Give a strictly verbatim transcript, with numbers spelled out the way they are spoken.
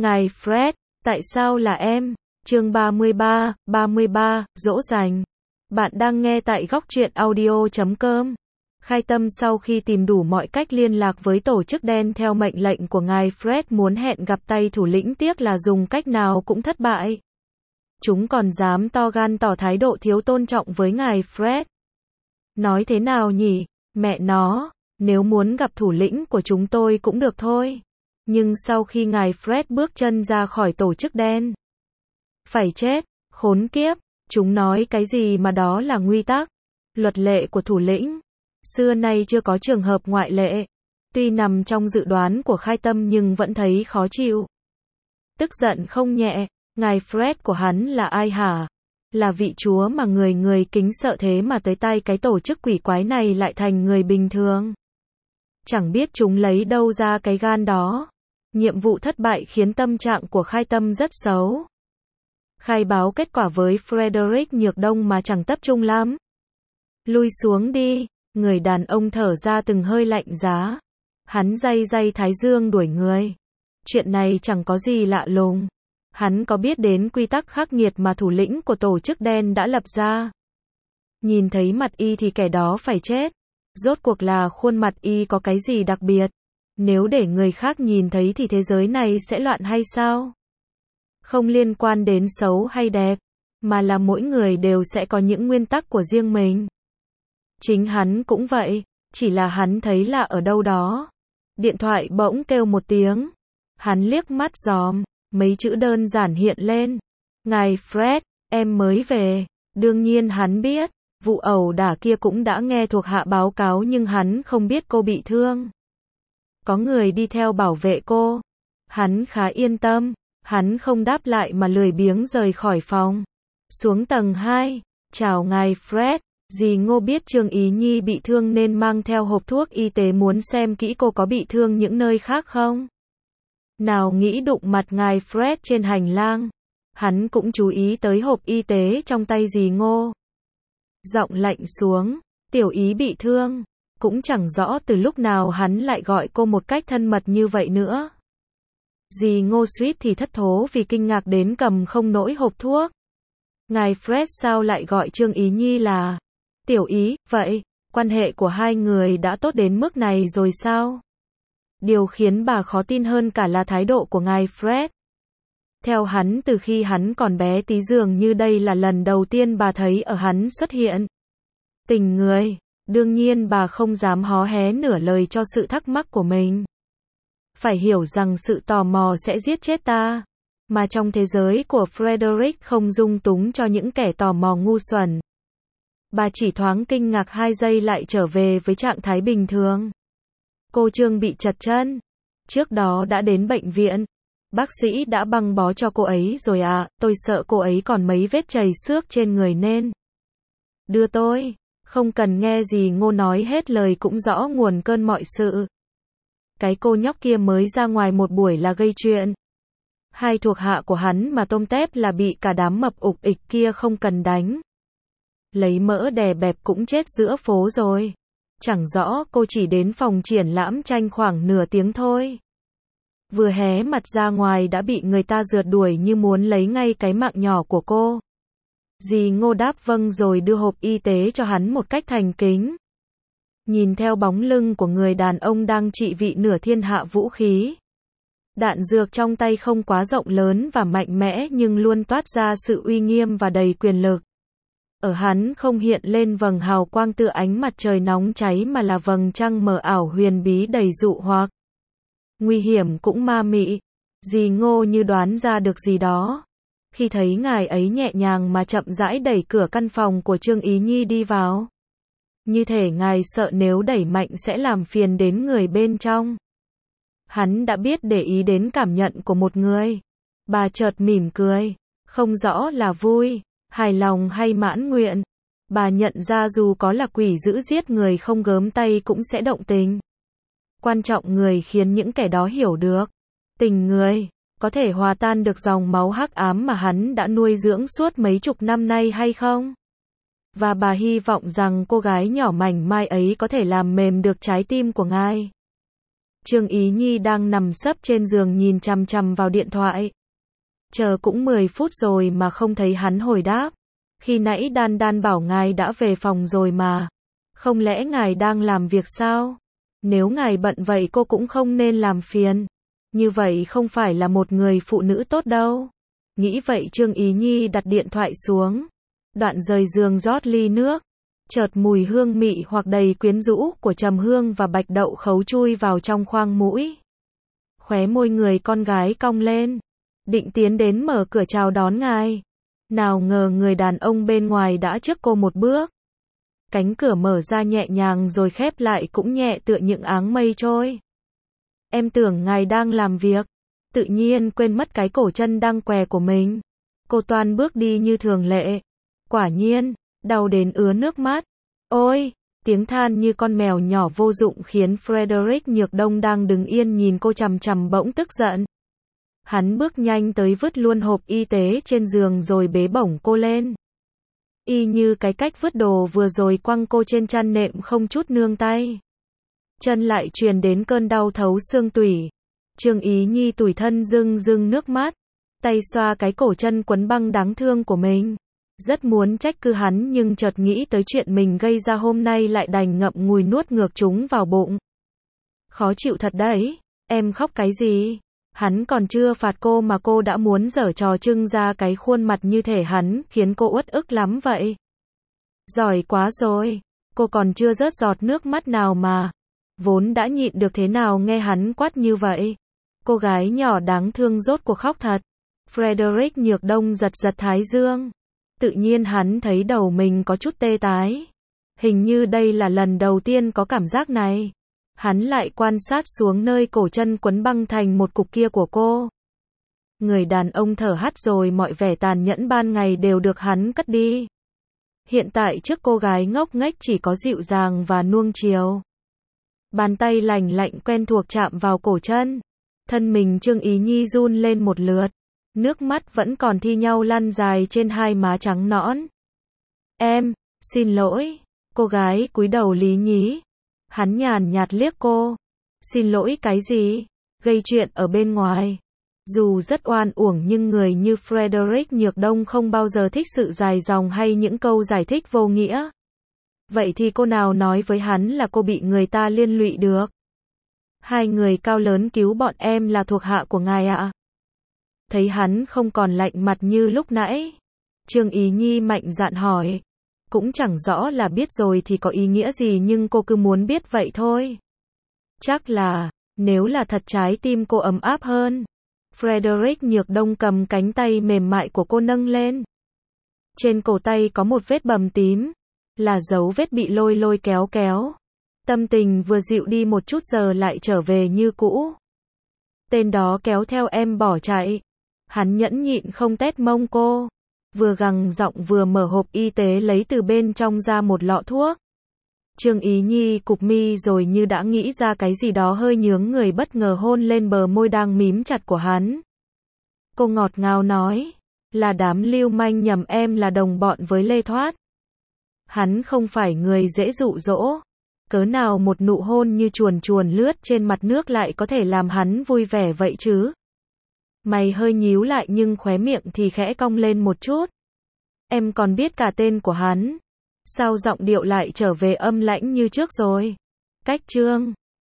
Ngài Fred, tại sao là em? Chương ba mươi ba, ba mươi ba, dỗ dành. Bạn đang nghe tại góc truyện audio chấm com. Khai Tâm sau khi tìm đủ mọi cách liên lạc với tổ chức đen theo mệnh lệnh của ngài Fred muốn hẹn gặp tay thủ lĩnh, tiếc là dùng cách nào cũng thất bại. Chúng còn dám to gan tỏ thái độ thiếu tôn trọng với ngài Fred. Nói thế nào nhỉ? Mẹ nó, nếu muốn gặp thủ lĩnh của chúng tôi cũng được thôi. Nhưng sau khi ngài Fred bước chân ra khỏi tổ chức đen, phải chết, khốn kiếp, chúng nói cái gì mà đó là quy tắc, luật lệ của thủ lĩnh. Xưa nay chưa có trường hợp ngoại lệ. Tuy nằm trong dự đoán của Khai Tâm nhưng vẫn thấy khó chịu. Tức giận không nhẹ, ngài Fred của hắn là ai hả? Là vị chúa mà người người kính sợ, thế mà tới tay cái tổ chức quỷ quái này lại thành người bình thường. Chẳng biết chúng lấy đâu ra cái gan đó. Nhiệm vụ thất bại khiến tâm trạng của Khai Tâm rất xấu. Khai báo kết quả với Frederick Nhược Đông mà chẳng tập trung lắm. Lui xuống đi, người đàn ông thở ra từng hơi lạnh giá. Hắn day day thái dương đuổi người. Chuyện này chẳng có gì lạ lùng. Hắn có biết đến quy tắc khắc nghiệt mà thủ lĩnh của tổ chức đen đã lập ra. Nhìn thấy mặt y thì kẻ đó phải chết. Rốt cuộc là khuôn mặt y có cái gì đặc biệt? Nếu để người khác nhìn thấy thì thế giới này sẽ loạn hay sao? Không liên quan đến xấu hay đẹp, mà là mỗi người đều sẽ có những nguyên tắc của riêng mình. Chính hắn cũng vậy, chỉ là hắn thấy lạ ở đâu đó. Điện thoại bỗng kêu một tiếng. Hắn liếc mắt dòm, mấy chữ đơn giản hiện lên. Ngài Fred, em mới về. Đương nhiên hắn biết, vụ ẩu đả kia cũng đã nghe thuộc hạ báo cáo, nhưng hắn không biết cô bị thương. Có người đi theo bảo vệ cô. Hắn khá yên tâm. Hắn không đáp lại mà lười biếng rời khỏi phòng. Xuống tầng hai. Chào ngài Fred. Dì Ngô biết Trương Ý Nhi bị thương nên mang theo hộp thuốc y tế, muốn xem kỹ cô có bị thương những nơi khác không. Nào nghĩ đụng mặt ngài Fred trên hành lang. Hắn cũng chú ý tới hộp y tế trong tay dì Ngô. Giọng lạnh xuống. Tiểu Ý bị thương. Cũng chẳng rõ từ lúc nào hắn lại gọi cô một cách thân mật như vậy nữa. Dì Ngô suýt thì thất thố vì kinh ngạc đến cầm không nổi hộp thuốc. Ngài Fred sao lại gọi Trương Ý Nhi là Tiểu Ý, vậy, quan hệ của hai người đã tốt đến mức này rồi sao? Điều khiến bà khó tin hơn cả là thái độ của ngài Fred. Theo hắn, từ khi hắn còn bé tí, dường như đây là lần đầu tiên bà thấy ở hắn xuất hiện tình người. Đương nhiên bà không dám hó hé nửa lời cho sự thắc mắc của mình. Phải hiểu rằng sự tò mò sẽ giết chết ta. Mà trong thế giới của Frederick không dung túng cho những kẻ tò mò ngu xuẩn. Bà chỉ thoáng kinh ngạc hai giây lại trở về với trạng thái bình thường. Cô Trương bị chật chân. Trước đó đã đến bệnh viện. Bác sĩ đã băng bó cho cô ấy rồi à, tôi sợ cô ấy còn mấy vết chày xước trên người nên đưa tôi. Không cần nghe gì Ngô nói hết lời cũng rõ nguồn cơn mọi sự. Cái cô nhóc kia mới ra ngoài một buổi là gây chuyện. Hai thuộc hạ của hắn mà tôm tép là bị cả đám mập ục ịch kia không cần đánh. Lấy mỡ đè bẹp cũng chết giữa phố rồi. Chẳng rõ cô chỉ đến phòng triển lãm tranh khoảng nửa tiếng thôi. Vừa hé mặt ra ngoài đã bị người ta rượt đuổi như muốn lấy ngay cái mạng nhỏ của cô. Dì Ngô đáp vâng rồi đưa hộp y tế cho hắn một cách thành kính. Nhìn theo bóng lưng của người đàn ông đang trị vị nửa thiên hạ vũ khí. Đạn dược trong tay không quá rộng lớn và mạnh mẽ nhưng luôn toát ra sự uy nghiêm và đầy quyền lực. Ở hắn không hiện lên vầng hào quang tựa ánh mặt trời nóng cháy mà là vầng trăng mờ ảo huyền bí đầy dụ hoặc. Nguy hiểm cũng ma mị. Dì Ngô như đoán ra được gì đó. Khi thấy ngài ấy nhẹ nhàng mà chậm rãi đẩy cửa căn phòng của Trương Ý Nhi đi vào. Như thể ngài sợ nếu đẩy mạnh sẽ làm phiền đến người bên trong. Hắn đã biết để ý đến cảm nhận của một người. Bà chợt mỉm cười. Không rõ là vui, hài lòng hay mãn nguyện. Bà nhận ra dù có là quỷ dữ giết người không gớm tay cũng sẽ động tình. Quan trọng người khiến những kẻ đó hiểu được. Tình người có thể hòa tan được dòng máu hắc ám mà hắn đã nuôi dưỡng suốt mấy chục năm nay hay không? Và bà hy vọng rằng cô gái nhỏ mảnh mai ấy có thể làm mềm được trái tim của ngài. Trương Ý Nhi đang nằm sấp trên giường nhìn chằm chằm vào điện thoại. Chờ cũng mười phút rồi mà không thấy hắn hồi đáp. Khi nãy Đan Đan bảo ngài đã về phòng rồi mà. Không lẽ ngài đang làm việc sao? Nếu ngài bận vậy cô cũng không nên làm phiền. Như vậy không phải là một người phụ nữ tốt đâu. Nghĩ vậy Trương Ý Nhi đặt điện thoại xuống. Đoạn rời giường rót ly nước. Chợt mùi hương mị hoặc đầy quyến rũ của trầm hương và bạch đậu khấu chui vào trong khoang mũi. Khóe môi người con gái cong lên. Định tiến đến mở cửa chào đón ngài. Nào ngờ người đàn ông bên ngoài đã trước cô một bước. Cánh cửa mở ra nhẹ nhàng rồi khép lại cũng nhẹ tựa những áng mây trôi. Em tưởng ngài đang làm việc. Tự nhiên quên mất cái cổ chân đang què của mình. Cô toan bước đi như thường lệ. Quả nhiên, đau đến ứa nước mắt. Ôi, tiếng than như con mèo nhỏ vô dụng khiến Frederick Nhược Đông đang đứng yên nhìn cô chằm chằm bỗng tức giận. Hắn bước nhanh tới vứt luôn hộp y tế trên giường rồi bế bổng cô lên. Y như cái cách vứt đồ vừa rồi quăng cô trên chăn nệm không chút nương tay. Chân lại truyền đến cơn đau thấu xương tủy. Trương Ý Nhi tủi thân rưng rưng nước mắt. Tay xoa cái cổ chân quấn băng đáng thương của mình. Rất muốn trách cứ hắn nhưng chợt nghĩ tới chuyện mình gây ra hôm nay lại đành ngậm ngùi nuốt ngược chúng vào bụng. Khó chịu thật đấy. Em khóc cái gì? Hắn còn chưa phạt cô mà cô đã muốn giở trò trưng ra cái khuôn mặt như thể hắn khiến cô uất ức lắm vậy. Giỏi quá rồi. Cô còn chưa rớt giọt nước mắt nào mà. Vốn đã nhịn được thế nào nghe hắn quát như vậy. Cô gái nhỏ đáng thương rốt cuộc khóc thật. Frederick Nhược Đông giật giật thái dương. Tự nhiên hắn thấy đầu mình có chút tê tái. Hình như đây là lần đầu tiên có cảm giác này. Hắn lại quan sát xuống nơi cổ chân quấn băng thành một cục kia của cô. Người đàn ông thở hắt rồi mọi vẻ tàn nhẫn ban ngày đều được hắn cất đi. Hiện tại trước cô gái ngốc nghếch chỉ có dịu dàng và nuông chiều. Bàn tay lành lạnh quen thuộc chạm vào cổ chân. Thân mình Trương Ý Nhi run lên một lượt. Nước mắt vẫn còn thi nhau lăn dài trên hai má trắng nõn. Em, xin lỗi. Cô gái cúi đầu lý nhí. Hắn nhàn nhạt liếc cô. Xin lỗi cái gì? Gây chuyện ở bên ngoài. Dù rất oan uổng nhưng người như Frederick Nhược Đông không bao giờ thích sự dài dòng hay những câu giải thích vô nghĩa. Vậy thì cô nào nói với hắn là cô bị người ta liên lụy được? Hai người cao lớn cứu bọn em là thuộc hạ của ngài ạ. À? Thấy hắn không còn lạnh mặt như lúc nãy. Trương Ý Nhi mạnh dạn hỏi. Cũng chẳng rõ là biết rồi thì có ý nghĩa gì nhưng cô cứ muốn biết vậy thôi. Chắc là, nếu là thật trái tim cô ấm áp hơn. Frederick Nhược Đông cầm cánh tay mềm mại của cô nâng lên. Trên cổ tay có một vết bầm tím. Là dấu vết bị lôi lôi kéo kéo. Tâm tình vừa dịu đi một chút giờ lại trở về như cũ. Tên đó kéo theo em bỏ chạy. Hắn nhẫn nhịn không tét mông cô. Vừa gằn giọng vừa mở hộp y tế lấy từ bên trong ra một lọ thuốc. Trương Ý Nhi cụp mi rồi như đã nghĩ ra cái gì đó hơi nhướng người bất ngờ hôn lên bờ môi đang mím chặt của hắn. Cô ngọt ngào nói. Là đám lưu manh nhầm em là đồng bọn với Lê Thoát. Hắn không phải người dễ dụ dỗ. Cớ nào một nụ hôn như chuồn chuồn lướt trên mặt nước lại có thể làm hắn vui vẻ vậy chứ? Mày hơi nhíu lại nhưng khóe miệng thì khẽ cong lên một chút. Em còn biết cả tên của hắn. Sao giọng điệu lại trở về âm lãnh như trước rồi? Cách Trương